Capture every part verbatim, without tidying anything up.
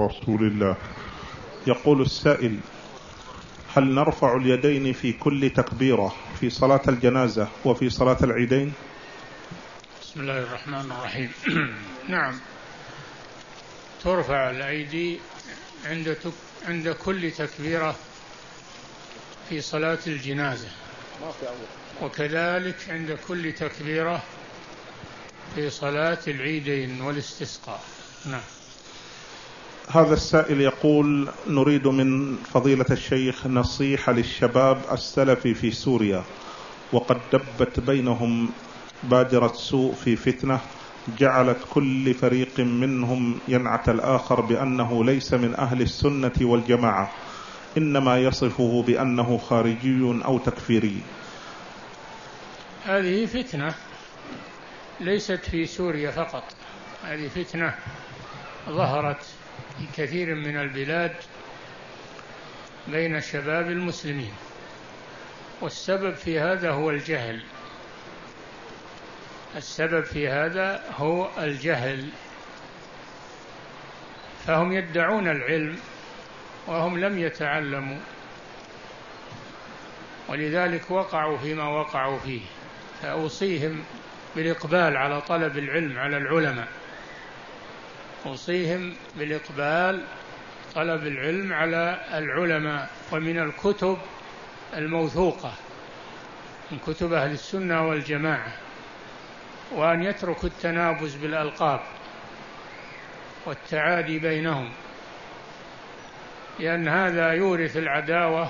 رسول الله. يقول السائل: هل نرفع اليدين في كل تكبيرة في صلاة الجنازة وفي صلاة العيدين؟ بسم الله الرحمن الرحيم. نعم، ترفع الأيدي عند عند كل تكبيرة في صلاة الجنازة، وكذلك عند كل تكبيرة في صلاة العيدين والاستسقاء. نعم. هذا السائل يقول: نريد من فضيلة الشيخ نصيحة للشباب السلفي في سوريا، وقد دبت بينهم بادرة سوء في فتنة جعلت كل فريق منهم ينعت الآخر بأنه ليس من أهل السنة والجماعة، إنما يصفه بأنه خارجي أو تكفيري. هذه فتنة ليست في سوريا فقط، هذه فتنة ظهرت في كثير من البلاد بين شباب المسلمين، والسبب في هذا هو الجهل. السبب في هذا هو الجهل، فهم يدعون العلم وهم لم يتعلموا، ولذلك وقعوا فيما وقعوا فيه. فأوصيهم بالإقبال على طلب العلم على العلماء، أوصيهم بالإقبال طلب العلم على العلماء ومن الكتب الموثوقة من كتب أهل السنة والجماعة، وأن يتركوا التنابز بالألقاب والتعادي بينهم، لأن هذا يورث العداوة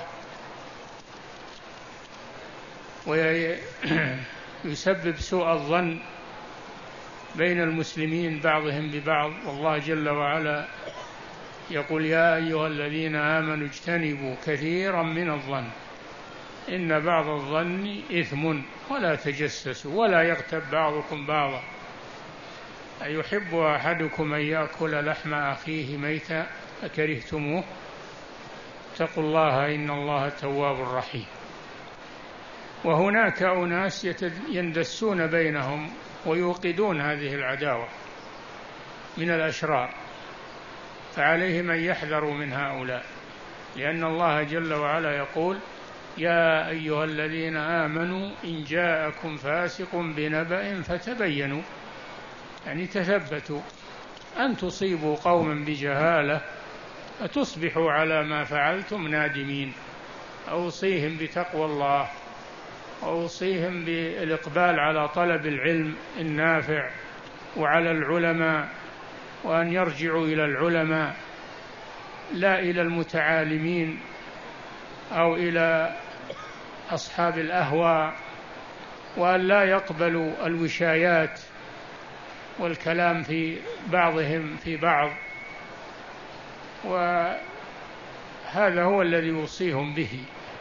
ويسبب سوء الظن بين المسلمين بعضهم ببعض. والله جل وعلا يقول: يا أيها الذين آمنوا اجتنبوا كثيرا من الظن إن بعض الظن إثم ولا تجسسوا ولا يغتب بعضكم بعضا أيحب أحدكم أن يأكل لحم أخيه ميتا فكرهتموه اتقوا الله إن الله تواب رحيم. وهناك أناس يندسون بينهم ويوقدون هذه العداوة من الأشرار، فعليهم أن يحذروا من هؤلاء، لأن الله جل وعلا يقول: يا أيها الذين آمنوا إن جاءكم فاسق بنبأ فتبينوا، يعني تثبتوا أن تصيبوا قوما بجهالة فتصبحوا على ما فعلتم نادمين. أوصيهم بتقوى الله، وأوصيهم بالإقبال على طلب العلم النافع وعلى العلماء، وأن يرجعوا إلى العلماء لا إلى المتعالمين أو إلى أصحاب الأهواء، وأن لا يقبلوا الوشايات والكلام في بعضهم في بعض. وهذا هو الذي يوصيهم به،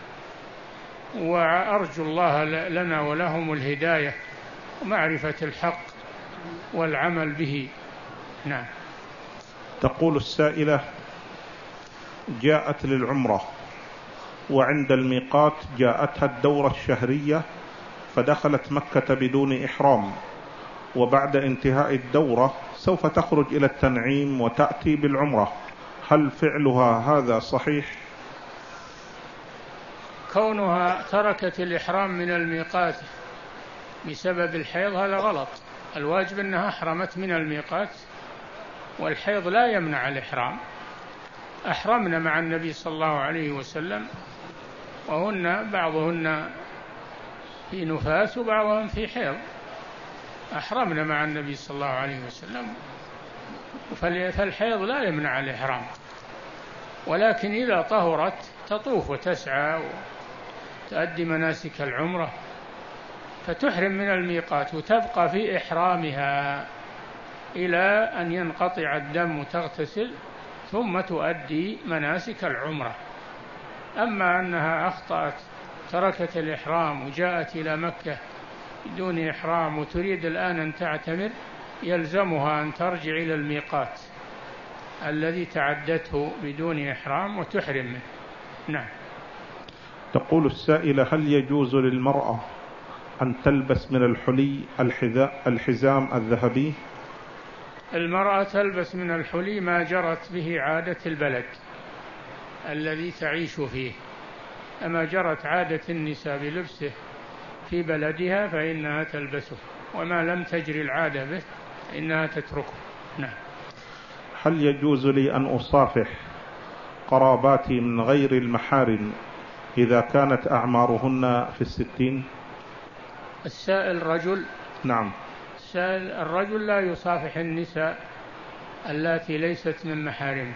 وأرجو الله لنا ولهم الهداية ومعرفة الحق والعمل به. نعم. تقول السائلة: جاءت للعمرة وعند الميقات جاءتها الدورة الشهرية فدخلت مكة بدون إحرام، وبعد انتهاء الدورة سوف تخرج إلى التنعيم وتأتي بالعمرة، هل فعلها هذا صحيح؟ كونها تركت الإحرام من الميقات بسبب الحيض هذا غلط. الواجب أنها أحرمت من الميقات، والحيض لا يمنع الإحرام. أحرمنا مع النبي صلى الله عليه وسلم، وهن بعضهن في نفاس وبعضهم في حيض. أحرمنا مع النبي صلى الله عليه وسلم، فالحيض لا يمنع الإحرام، ولكن إذا طهرت تطوف وتسعى وتؤدي مناسك العمرة، فتحرم من الميقات وتبقى في إحرامها إلى أن ينقطع الدم وتغتسل ثم تؤدي مناسك العمرة. أما أنها أخطأت تركت الإحرام وجاءت إلى مكة بدون إحرام وتريد الآن أن تعتمر، يلزمها أن ترجع إلى الميقات الذي تعدته بدون إحرام وتحرم منه. نعم. تقول السائلة: هل يجوز للمرأة أن تلبس من الحلي الحذاء الحزام الذهبي؟ المرأة تلبس من الحلي ما جرت به عادة البلد الذي تعيش فيه، أما جرت عادة النساء بلبسه في بلدها فإنها تلبسه، وما لم تجري العادة به إنها تتركه. نعم. هل يجوز لي أن أصافح قراباتي من غير المحارم إذا كانت أعمارهن في الستين؟ السائل رجل؟ نعم. السائل الرجل لا يصافح النساء اللاتي ليست من محارمه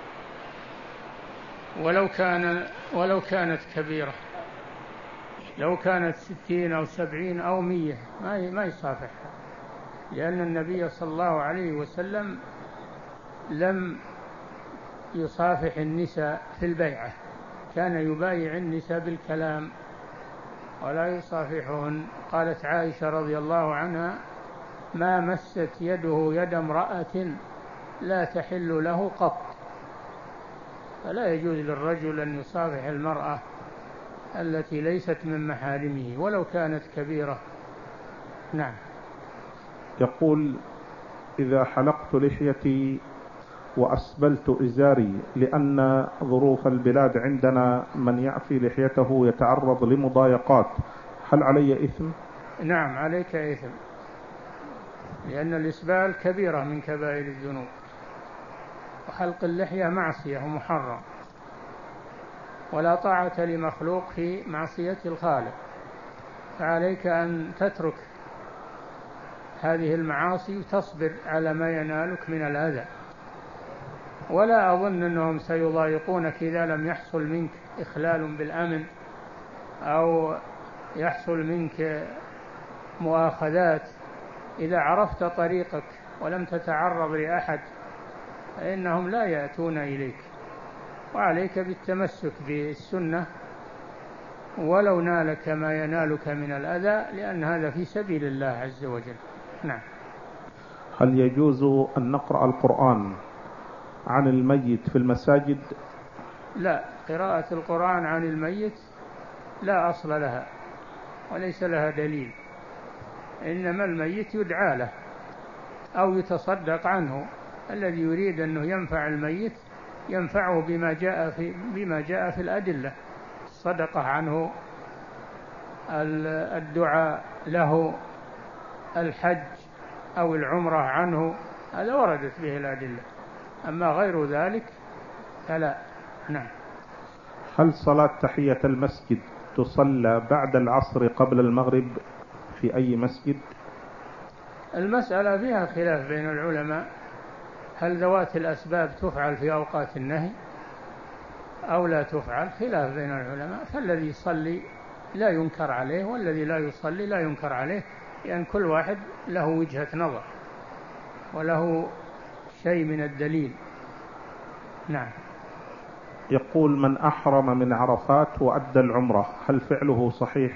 ولو كان ولو كانت كبيرة، لو كانت ستين أو سبعين أو مية ما ما يصافحها، لأن النبي صلى الله عليه وسلم لم يصافح النساء في البيعة، كان يبايع النساء بالكلام ولا يصافحهن. قالت عائشة رضي الله عنها: ما مست يده يد امرأة لا تحل له قط. فلا يجوز للرجل أن يصافح المرأة التي ليست من محارمه ولو كانت كبيرة. نعم. يقول: إذا حلقت لحيتي وأسبلت إزاري لأن ظروف البلاد عندنا من يعفي لحيته يتعرض لمضايقات، هل علي إثم؟ نعم عليك إثم، لأن الإسبال كبيرة من كبائر الذنوب، وحلق اللحية معصية ومحرم، ولا طاعة لمخلوق في معصية الخالق، فعليك أن تترك هذه المعاصي وتصبر على ما ينالك من الأذى. ولا أظن أنهم سيضايقونك إذا لم يحصل منك إخلال بالأمن أو يحصل منك مؤاخذات. إذا عرفت طريقك ولم تتعرض لأحد فإنهم لا يأتون إليك، وعليك بالتمسك بالسنة ولو نالك ما ينالك من الأذى، لأن هذا في سبيل الله عز وجل. نعم. هل يجوز أن نقرأ القرآن عن الميت في المساجد؟ لا، قراءة القرآن عن الميت لا أصل لها وليس لها دليل، إنما الميت يدعى له أو يتصدق عنه. الذي يريد أنه ينفع الميت ينفعه بما جاء في بما جاء في الأدلة، الصدقة عنه، الدعاء له، الحج أو العمرة عنه، هذا وردت به الأدلة، أما غير ذلك فلا. نعم. هل صلاة تحية المسجد تصلى بعد العصر قبل المغرب في أي مسجد؟ المسألة فيها خلاف بين العلماء، هل ذوات الأسباب تفعل في أوقات النهي أو لا تفعل؟ خلاف بين العلماء، فالذي يصلي لا ينكر عليه والذي لا يصلي لا ينكر عليه، لأن كل واحد له وجهة نظر وله شيء من الدليل. نعم. يقول: من أحرم من عرفات وأدى العمرة هل فعله صحيح؟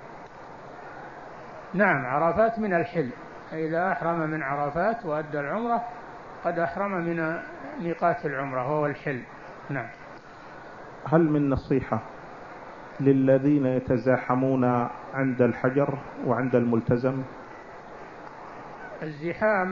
نعم، عرفات من الحل، إذا أحرم من عرفات وأدى العمرة قد أحرم من ميقات العمرة وهو الحل. نعم. هل من نصيحة للذين يتزاحمون عند الحجر وعند الملتزم؟ الزحام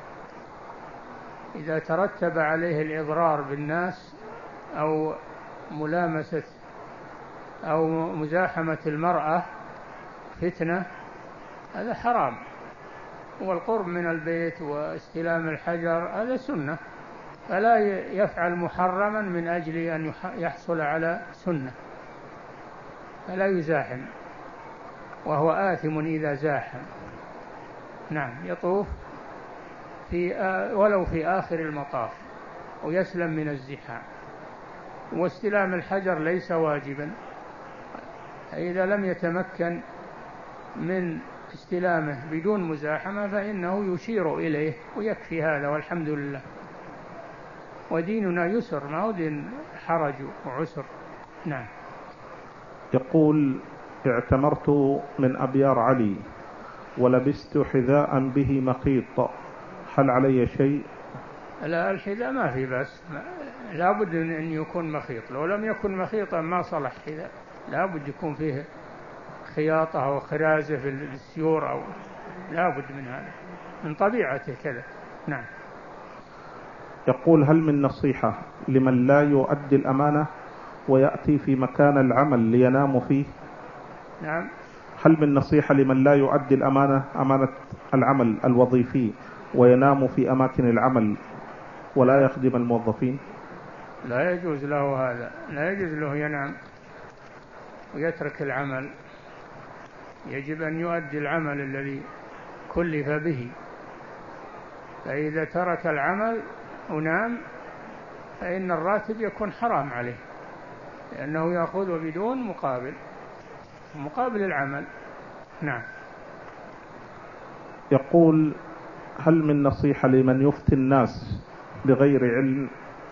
إذا ترتب عليه الإضرار بالناس أو ملامسة أو مزاحمة المرأة فتنة هذا حرام، والقرب من البيت واستلام الحجر هذا سنة، فلا يفعل محرما من أجل أن يحصل على سنة، فلا يزاحم وهو آثم إذا زاحم. نعم. يطوف في ولو في آخر المطاف ويسلم من الزحام، واستلام الحجر ليس واجبا، إذا لم يتمكن من استلامه بدون مزاحمة فإنه يشير إليه ويكفي هذا، والحمد لله. وديننا يسر، ما هو دين حرج وعسر. نعم. يقول: اعتمرت من أبيار علي ولبست حذاء به مخيط، هل علي شيء؟ لا، الحذاء ما في بس، لا بد أن يكون مخيط، لو لم يكن مخيطا ما صلح حذاء، لا بد يكون فيه خياطة أو خرازة في السيور، أو لا بد من هذا، من طبيعته كذا. نعم. يقول: هل من نصيحة لمن لا يؤدي الأمانة ويأتي في مكان العمل لينام فيه؟ نعم. هل من نصيحة لمن لا يؤدي الأمانة أمانة العمل الوظيفي وينام في أماكن العمل ولا يخدم الموظفين؟ لا يجوز له هذا، لا يجوز له ينام ويترك العمل، يجب أن يؤدي العمل الذي كلف به، فإذا ترك العمل ونام فإن الراتب يكون حرام عليه، لأنه يأخذه بدون مقابل مقابل العمل. نعم. يقول: هل من نصيحة لمن يفتي الناس بغير علم؟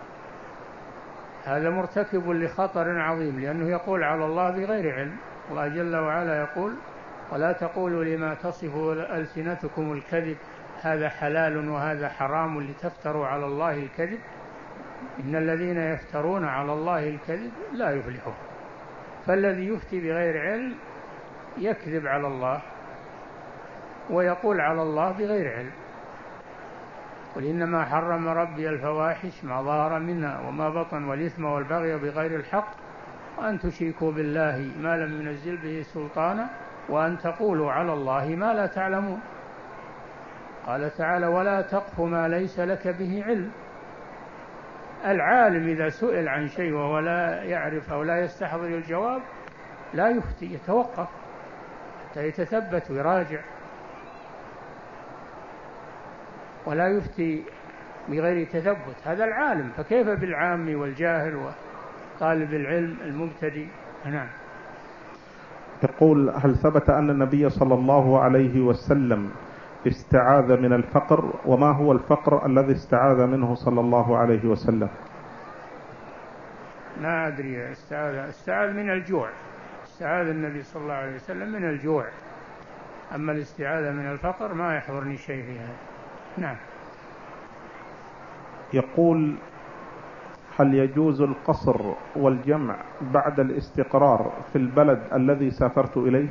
هذا مرتكب لخطر عظيم، لأنه يقول على الله بغير علم. الله جل وعلا يقول: ولا تقولوا لما تصف ألسنتكم الكذب هذا حلال وهذا حرام لتفتروا على الله الكذب إن الذين يفترون على الله الكذب لا يفلحون. فالذي يفتي بغير علم يكذب على الله ويقول على الله بغير علم. قل إنما حرم ربي الفواحش ما ظهر منها وما بطن والإثم والبغي بغير الحق وأن تشركوا بالله ما لم ينزل به سلطانا وأن تقولوا على الله ما لا تعلمون. قال تعالى: ولا تقف ما ليس لك به علم. العالم إذا سئل عن شيء وهو لا يعرف أو لا يستحضر الجواب لا يفتي، يتوقف حتى يتثبت ويراجع، ولا يفتي بغير تثبت. هذا العالم، فكيف بالعام والجاهل وطالب العلم المبتدئ؟ نعم. يقول: هل ثبت أن النبي صلى الله عليه وسلم استعاذ من الفقر؟ وما هو الفقر الذي استعاذ منه صلى الله عليه وسلم؟ ما أدري. استعاذ استعاذ من الجوع، استعاذ النبي صلى الله عليه وسلم من الجوع، أما الاستعاذة من الفقر ما يحضرني شيء في هذا. نعم. يقول: هل يجوز القصر والجمع بعد الاستقرار في البلد الذي سافرت إليه؟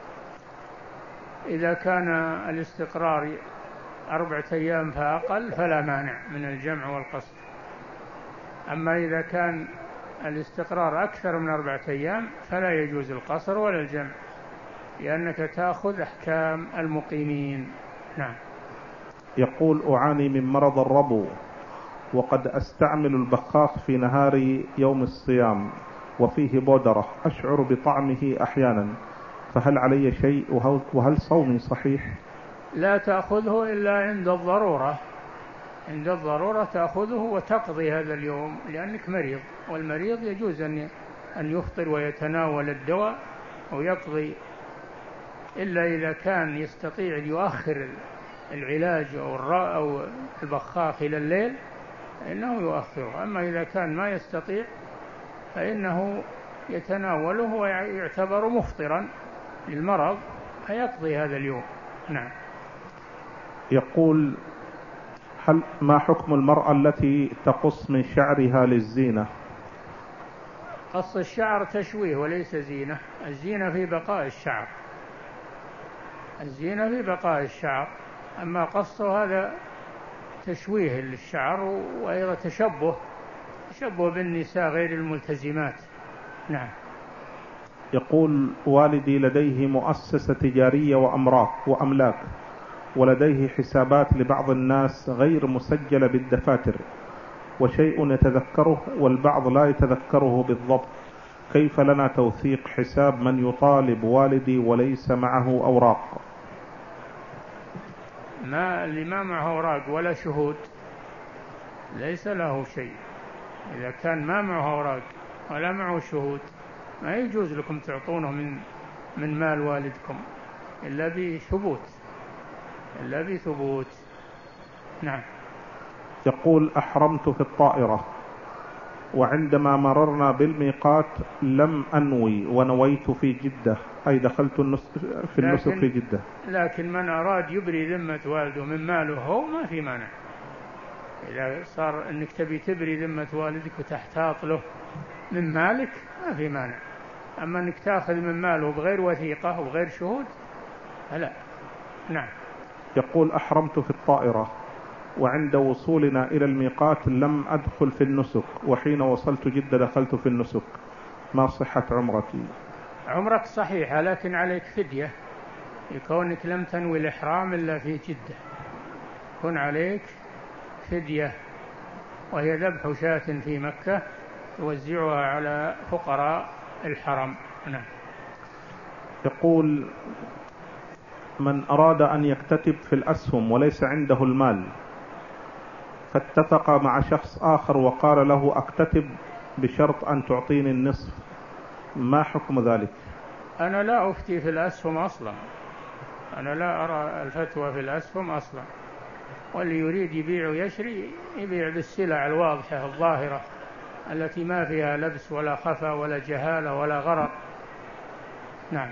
إذا كان الاستقرار أربعة أيام فأقل فلا مانع من الجمع والقصر، أما إذا كان الاستقرار أكثر من أربعة أيام فلا يجوز القصر ولا الجمع، لأنك تأخذ أحكام المقيمين. نعم. يقول: أعاني من مرض الربو وقد أستعمل البخاخ في نهار يوم الصيام وفيه بودرة أشعر بطعمه أحيانا، فهل علي شيء وهل صومي صحيح؟ لا تأخذه إلا عند الضرورة، عند الضرورة تأخذه وتقضي هذا اليوم لأنك مريض، والمريض يجوز أن يفطر ويتناول الدواء ويقضي، إلا إذا كان يستطيع أن يؤخر العلاج أو البخاخ إلى الليل فإنه يؤخره، أما إذا كان ما يستطيع فإنه يتناوله ويعتبر مفطرا للمرض فيقضي هذا اليوم. نعم. يقول: هل ما حكم المرأة التي تقص من شعرها للزينة؟ قص الشعر تشويه وليس زينة، الزينة في بقاء الشعر، الزينة في بقاء الشعر، أما قصه هذا تشويه للشعر وأيضا تشبه تشبه بالنساء غير الملتزمات. نعم. يقول: والدي لديه مؤسسة تجارية وأملاك وأملاك ولديه حسابات لبعض الناس غير مسجلة بالدفاتر، وشيء يتذكره والبعض لا يتذكره بالضبط، كيف لنا توثيق حساب من يطالب والدي وليس معه أوراق؟ ما اللي ما معه أوراق ولا شهود ليس له شيء، إذا كان ما معه أوراق ولا معه شهود ما يجوز لكم تعطونه من من مال والدكم إلا بثبوت إلا بثبوت. نعم. يقول: أحرمت في الطائرة وعندما مررنا بالميقات لم أنوي ونويت في جدة، أي دخلت النسك في النسك في جدة، لكن من أراد يبري ذمة والده من ماله هو ما في مانع، إذا صار أنك تبي تبري ذمة والدك وتحتاط له من مالك ما في مانع، أما أنك تأخذ من ماله بغير وثيقة وبغير شهود فلا. نعم. يقول: أحرمت في الطائرة وعند وصولنا إلى الميقات لم أدخل في النسك، وحين وصلت جدة دخلت في النسك، ما صحة عمرتي؟ عمرك صحيحة، لكن عليك فدية لكونك لم تنوي الإحرام إلا في جدة، كن عليك فدية، وهي ذبح شاة في مكة توزعها على فقراء الحرم. نعم. يقول: من أراد أن يكتتب في الأسهم وليس عنده المال، فاتفق مع شخص آخر وقال له أكتتب بشرط أن تعطيني النصف، ما حكم ذلك؟ أنا لا أفتي في الأسهم أصلا، أنا لا أرى الفتوى في الأسهم أصلا، واللي يريد يبيع ويشري يبيع بالسلع الواضحة الظاهرة التي ما فيها لبس ولا خفا ولا جهالة ولا غرر. نعم.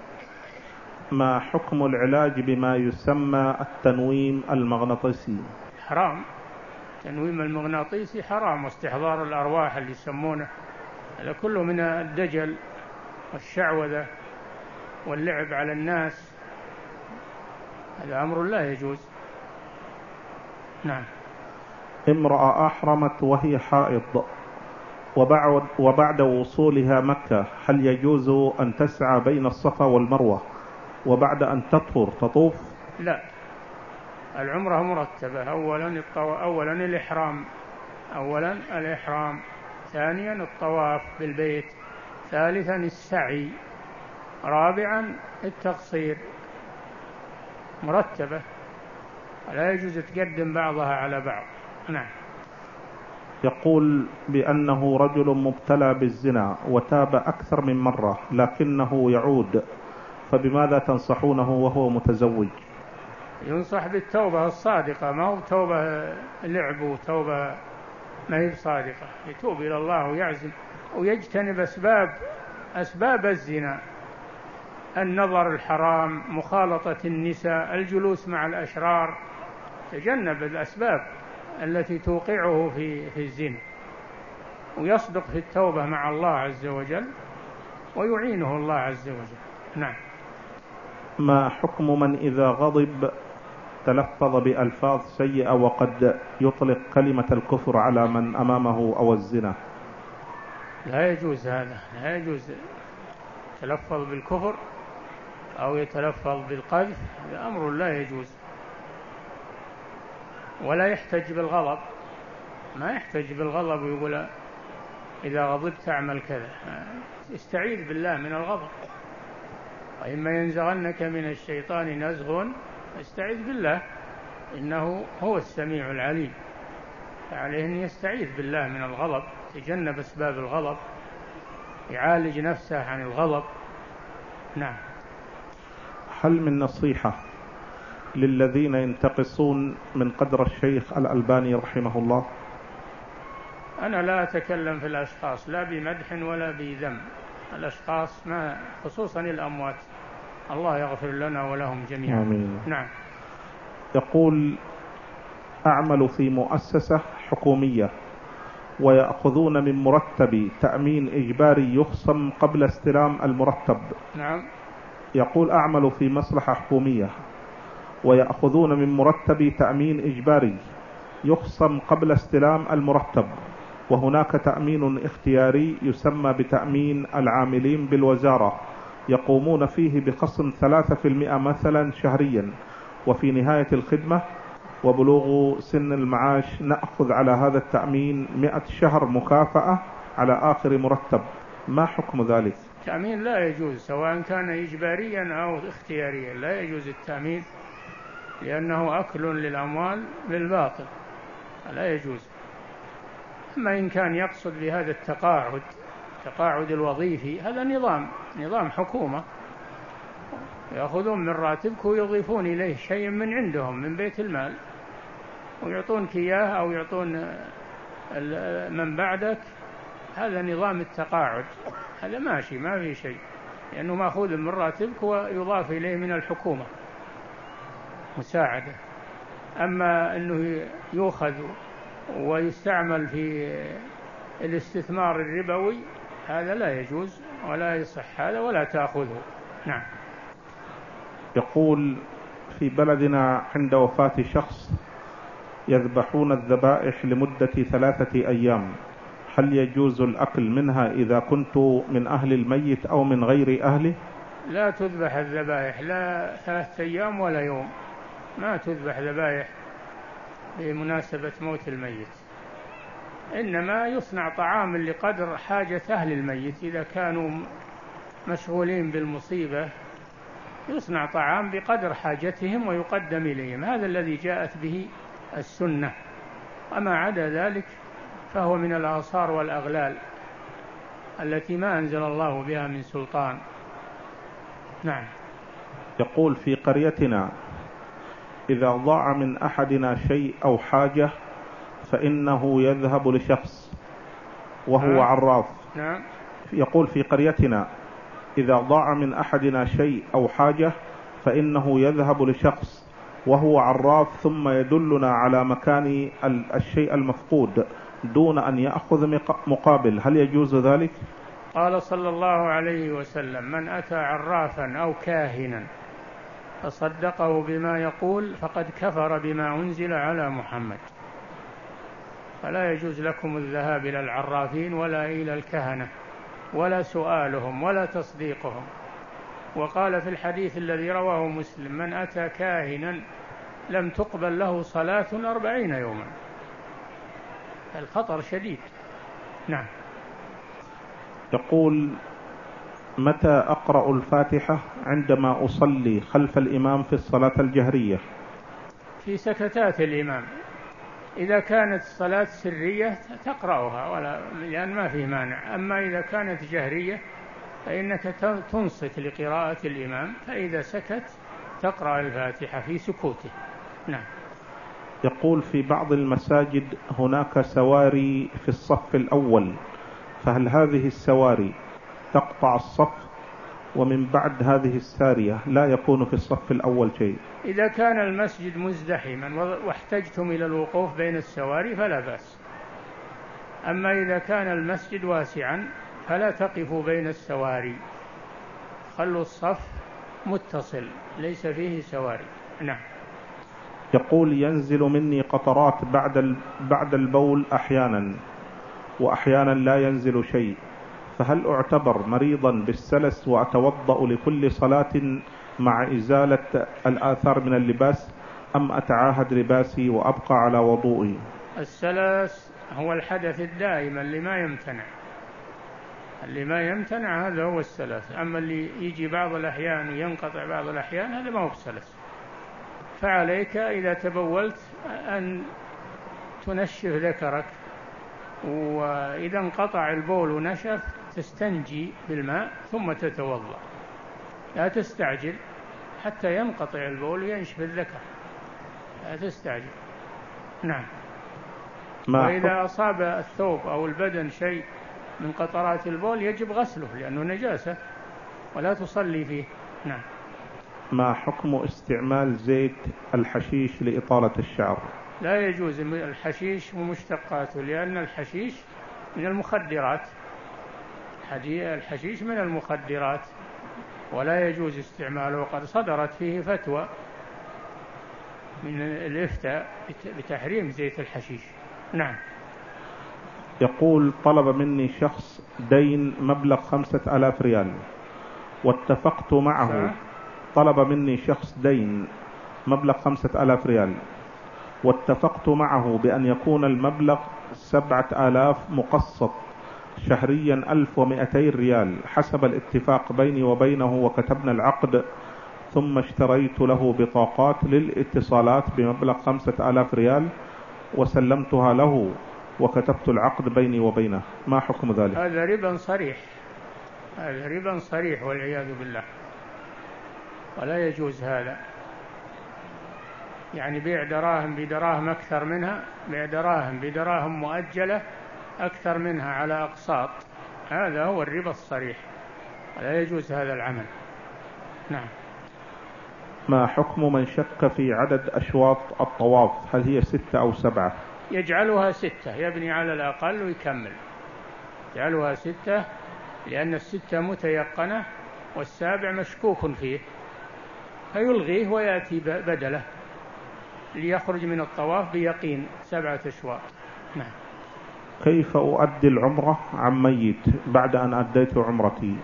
ما حكم العلاج بما يسمى التنويم المغناطيسي؟ حرام، تنويم المغناطيسي حرام، واستحضار الأرواح اللي يسمونه، هذا كله من الدجل والشعوذة واللعب على الناس، هذا أمر لا يجوز. نعم. امرأة أحرمت وهي حائض وبعد, وبعد وصولها مكة، هل يجوز أن تسعى بين الصفا والمروة وبعد أن تطهر تطوف؟ لا، العمرة مرتبة، أولا الطو... أولا الإحرام أولا الإحرام ثانيا الطواف بالبيت، ثالثا السعي، رابعا التقصير، مرتبة، لا يجوز تقدم بعضها على بعض. نعم. يقول بأنه رجل مبتلى بالزنا وتاب أكثر من مرة لكنه يعود، فبماذا تنصحونه وهو متزوج؟ ينصح بالتوبة الصادقة، ما هو توبة لعب وتوبة ما هي صادقة، يتوب إلى الله ويعزم ويجتنب أسباب أسباب الزنا، النظر الحرام، مخالطة النساء، الجلوس مع الأشرار، تجنب الأسباب التي توقعه في في الزنا، ويصدق في التوبة مع الله عز وجل ويعينه الله عز وجل. نعم. ما حكم من إذا غضب تلفظ بألفاظ سيئة وقد يطلق كلمة الكفر على من أمامه أو الزنا؟ لا يجوز هذا، لا يجوز يتلفظ بالكفر أو يتلفظ بالقذف، هذا أمر لا يجوز، ولا يحتج بالغضب، ما يحتج بالغضب ويقول إذا غضبت أعمل كذا، استعيذ بالله من الغضب، وإما ينزغنك من الشيطان نزغ استعيذ بالله إنه هو السميع العليم، فعليه أن يستعيذ بالله من الغضب، يتجنب أسباب الغضب، يعالج نفسه عن الغضب. نعم. هل من نصيحة للذين ينتقصون من قدر الشيخ الألباني رحمه الله؟ أنا لا أتكلم في الأشخاص لا بمدح ولا بذم، الأشخاص ما، خصوصا الأموات، الله يغفر لنا ولهم جميعا. آمين. نعم. يقول: أعمل في مؤسسة حكومية ويأخذون من مرتبي تأمين إجباري يخصم قبل استلام المرتب. نعم. يقول: أعمل في مصلحة حكومية ويأخذون من مرتبي تأمين إجباري يخصم قبل استلام المرتب، وهناك تأمين اختياري يسمى بتأمين العاملين بالوزارة يقومون فيه بخصم ثلاثة بالمئة مثلا شهريا، وفي نهاية الخدمة وبلوغ سن المعاش نأخذ على هذا التأمين مئة شهر مكافأة على آخر مرتب، ما حكم ذلك؟ التأمين لا يجوز سواء كان إجباريا أو اختياريا، لا يجوز التأمين لأنه أكل للأموال بالباطل، لا يجوز. أما إن كان يقصد بهذا التقاعد، التقاعد الوظيفي، هذا نظام نظام حكومة، يأخذون من راتبك ويضيفون إليه شيء من عندهم من بيت المال ويعطونك إياه أو يعطون من بعدك، هذا نظام التقاعد، هذا ماشي ما في شيء، لأنه مأخوذ من راتبك ويضاف إليه من الحكومة مساعدة. أما أنه يؤخذ ويستعمل في الاستثمار الربوي هذا لا يجوز ولا يصح هذا ولا تأخذه. نعم. يقول: في بلدنا عند وفاة شخص يذبحون الذبائح لمدة ثلاثة أيام، هل يجوز الأكل منها إذا كنت من أهل الميت أو من غير أهله؟ لا تذبح الذبائح لا ثلاثة أيام ولا يوم، ما تذبح ذبائح بمناسبة موت الميت، إنما يصنع طعام لقدر حاجة أهل الميت، إذا كانوا مشغولين بالمصيبة يصنع طعام بقدر حاجتهم ويقدم إليهم، هذا الذي جاءت به السنة، أما عدا ذلك فهو من الآثار والأغلال التي ما أنزل الله بها من سلطان. نعم. يقول في قريتنا إذا ضاع من أحدنا شيء أو حاجة فإنه يذهب لشخص وهو نعم. عراف. نعم. يقول في قريتنا إذا ضاع من أحدنا شيء أو حاجة فإنه يذهب لشخص وهو عراف ثم يدلنا على مكان الشيء المفقود دون أن يأخذ مقابل، هل يجوز ذلك؟ قال صلى الله عليه وسلم: من أتى عرافا أو كاهنا فصدقه بما يقول فقد كفر بما أنزل على محمد. فلا يجوز لكم الذهاب إلى العرافين ولا إلى الكهنة ولا سؤالهم ولا تصديقهم. وقال في الحديث الذي رواه مسلم: من أتى كاهنا لم تقبل له صلاة أربعين يوما. الخطر شديد. نعم. يقول: متى أقرأ الفاتحة عندما أصلي خلف الإمام في الصلاة الجهرية؟ في سكتات الإمام، إذا كانت الصلاة سرية تقرأها ولا لأن ما فيه مانع، أما إذا كانت جهرية فإنك تنصت لقراءة الإمام، فإذا سكت تقرأ الفاتحة في سكوته. نعم. يقول: في بعض المساجد هناك سواري في الصف الأول، فهل هذه السواري تقطع الصف ومن بعد هذه السارية لا يكون في الصف الأول شيء؟ إذا كان المسجد مزدحما واحتجتم إلى الوقوف بين السواري فلا بأس، أما إذا كان المسجد واسعا فلا تقفوا بين السواري، خلوا الصف متصل ليس فيه سواري. نعم. يقول: ينزل مني قطرات بعد بعد البول أحيانا وأحيانا لا ينزل شيء، فهل أعتبر مريضا بالسلس وأتوضأ لكل صلاة مع إزالة الآثار من اللباس، أم أتعاهد لباسي وأبقى على وضوئي؟ السلس هو الحدث الدائم اللي ما يمتنع، اللي ما يمتنع هذا هو السلس، أما اللي يجي بعض الأحيان وينقطع بعض الأحيان هذا ما هو بسلس. فعليك إذا تبولت أن تنشف ذكرك، وإذا انقطع البول ونشف تستنجي بالماء ثم تتوضأ، لا تستعجل حتى ينقطع البول وينشف الذكر، لا تستعجل. نعم. وإذا أصاب الثوب أو البدن شيء من قطرات البول يجب غسله لأنه نجاسة ولا تصلي فيه. نعم. ما حكم استعمال زيت الحشيش لإطالة الشعر؟ لا يجوز الحشيش ومشتقاته، لأن الحشيش من المخدرات، الحشيش من المخدرات ولا يجوز استعماله، وقد صدرت فيه فتوى من الإفتاء بتحريم زيت الحشيش. نعم. يقول: طلب مني شخص دين مبلغ خمسة آلاف ريال واتفقت معه سا. طلب مني شخص دين مبلغ خمسة آلاف ريال واتفقت معه بأن يكون المبلغ سبعة آلاف مقسط شهريا ألف ومئتين ريال حسب الاتفاق بيني وبينه، وكتبنا العقد ثم اشتريت له بطاقات للاتصالات بمبلغ خمسة آلاف ريال وسلمتها له وكتبت العقد بيني وبينه، ما حكم ذلك؟ هذا ربا صريح، هذا ربا صريح والعياذ بالله، ولا يجوز هذا. يعني بيع دراهم بدراهم أكثر منها، بيع دراهم بدراهم مؤجلة أكثر منها على أقساط، هذا هو الربا الصريح، ولا يجوز هذا العمل. نعم. ما حكم من شك في عدد أشواط الطواف، هل هي ستة أو سبعة؟ يجعلها ستة، يبني على الأقل ويكمل، يجعلها ستة لأن الستة متيقنة والسابع مشكوك فيه فيلغيه ويأتي بدله. ليخرج من الطواف بيقين سبعة أشواط. نعم. كيف أؤدي العمرة عن ميت بعد أن أديت عمرتي؟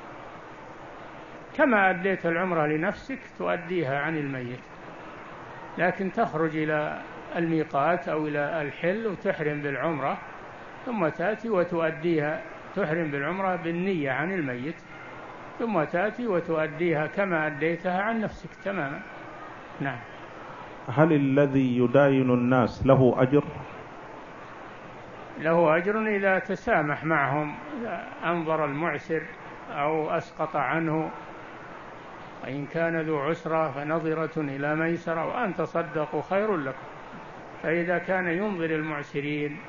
كما أديت العمرة لنفسك تؤديها عن الميت، لكن تخرج إلى الميقات أو إلى الحل وتحرم بالعمرة، ثم تأتي وتؤديها، تحرم بالعمرة بالنية عن الميت، ثم تأتي وتؤديها كما أديتها عن نفسك تماما. نعم. هل الذي يداين الناس له أجر؟ له أجر إذا تسامح معهم، إذا أنظر المعسر أو أسقط عنه، وإن كان ذو عسرة فنظرة إلى ميسرة وأن تصدقوا خير لكم. فإذا كان ينظر المعسرين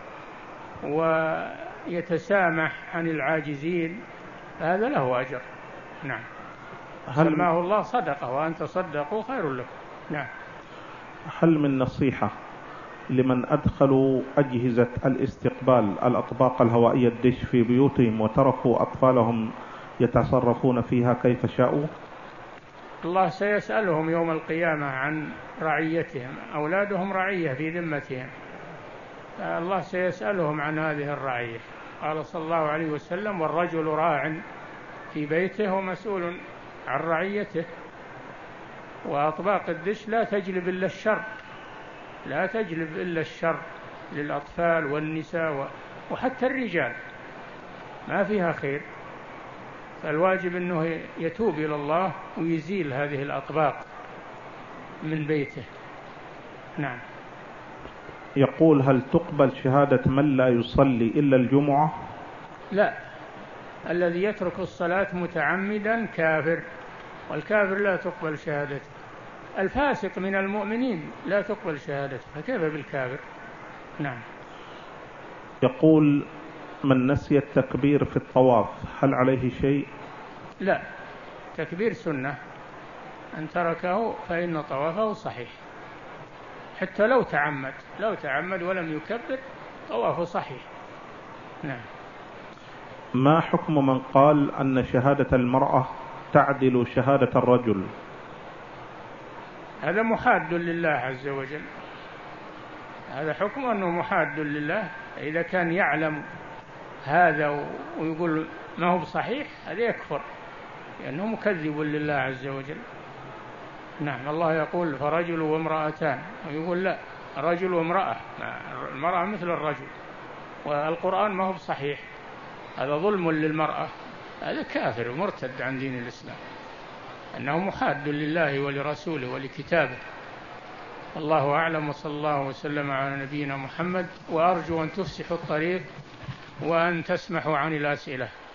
ويتسامح عن العاجزين هذا له أجر. نعم. هل سماه الله صدقة وأن تصدقوا خير لكم. نعم. هل من نصيحة لمن أدخلوا أجهزة الاستقبال الأطباق الهوائية الدش في بيوتهم وتركوا أطفالهم يتصرفون فيها كيف شاءوا؟ الله سيسألهم يوم القيامة عن رعيتهم، أولادهم رعية في ذمتهم، الله سيسألهم عن هذه الرعية. قال صلى الله عليه وسلم: والرجل راع في بيته ومسؤول عن رعيته. وأطباق الدش لا تجلب إلا الشر، لا تجلب إلا الشر للأطفال والنساء وحتى الرجال، ما فيها خير. فالواجب أنه يتوب إلى الله ويزيل هذه الأطباق من بيته. نعم. يقول: هل تقبل شهادة من لا يصلي إلا الجمعة؟ لا، الذي يترك الصلاة متعمدا كافر، والكافر لا تقبل شهادته. الفاسق من المؤمنين لا تقبل شهادته، فكيف بالكافر؟ نعم. يقول: من نسي التكبير في الطواف هل عليه شيء؟ لا، تكبير سنة، أن تركه فإن طوافه صحيح، حتى لو تعمد لو تعمد ولم يكبر طوافه صحيح. نعم. ما حكم من قال أن شهادة المرأة تعدل شهادة الرجل؟ هذا محاد لله عز وجل، هذا حكم أنه محاد لله. إذا كان يعلم هذا ويقول ما هو بصحيح هذا يكفر، لأنه مكذب لله عز وجل. نعم. الله يقول: فرجل وامرأتان، ويقول لا، رجل وامرأة، المرأة مثل الرجل، والقرآن ما هو بصحيح، هذا ظلم للمرأة، هذا كافر ومرتد عن دين الإسلام، أنه محاد لله ولرسوله ولكتابه. الله أعلم، وصلى الله وسلم على نبينا محمد، وأرجو أن تفسحوا الطريق وأن تسمحوا عن الأسئلة.